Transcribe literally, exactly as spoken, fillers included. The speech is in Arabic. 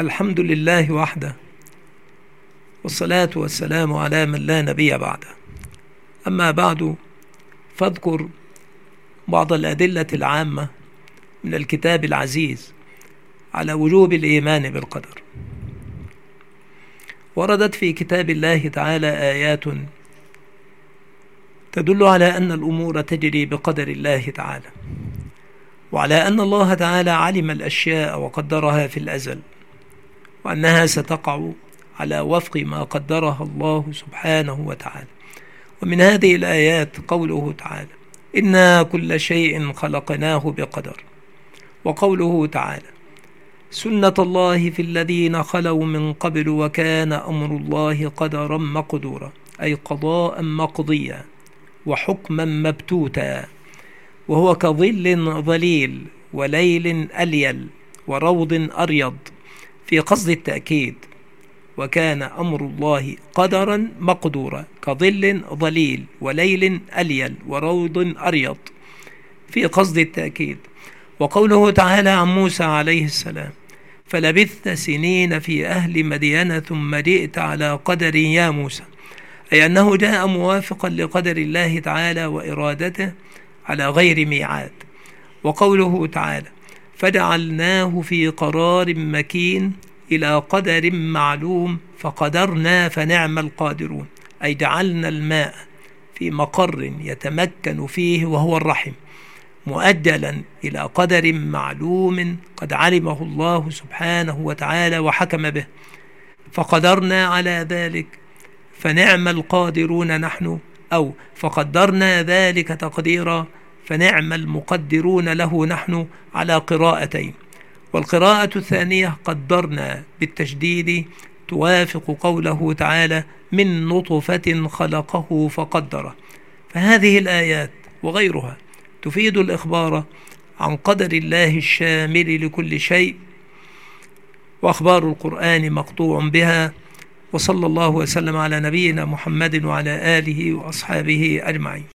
الحمد لله وحده، والصلاة والسلام على من لا نبي بعده. أما بعد، فاذكر بعض الأدلة العامة من الكتاب العزيز على وجوب الإيمان بالقدر. وردت في كتاب الله تعالى آيات تدل على أن الأمور تجري بقدر الله تعالى، وعلى أن الله تعالى علم الأشياء وقدرها في الأزل، وأنها ستقع على وفق ما قدرها الله سبحانه وتعالى. ومن هذه الآيات قوله تعالى: إنا كل شيء خلقناه بقدر. وقوله تعالى: سنة الله في الذين خلوا من قبل وكان أمر الله قدرا مقدورا، أي قضاء مقضيا وحكما مبتوتا، وهو كظل ظليل وليل أليل وروض أريض، في قصد التأكيد. وكان أمر الله قدرا مقدورا كظل ظليل وليل أليل وروض أريض، في قصد التأكيد. وقوله تعالى عن موسى عليه السلام: فلبثت سنين في أهل مدين ثم جئت على قدر يا موسى، أي أنه جاء موافقا لقدر الله تعالى وإرادته على غير ميعاد. وقوله تعالى: فجعلناه في قرار مكين إلى قدر معلوم فقدرنا فنعم القادرون، أي جعلنا الماء في مقر يتمكن فيه وهو الرحم، مؤجلا إلى قدر معلوم قد علمه الله سبحانه وتعالى وحكم به، فقدرنا على ذلك فنعم القادرون نحن، أو فقدرنا ذلك تقديرا فنعم المقدرون له نحن، على قراءتين. والقراءة الثانية قدرنا بالتشديد توافق قوله تعالى: من نطفة خلقه فقدره. فهذه الآيات وغيرها تفيد الإخبار عن قدر الله الشامل لكل شيء، وأخبار القرآن مقطوع بها. وصلى الله وسلم على نبينا محمد وعلى آله وأصحابه أجمعين.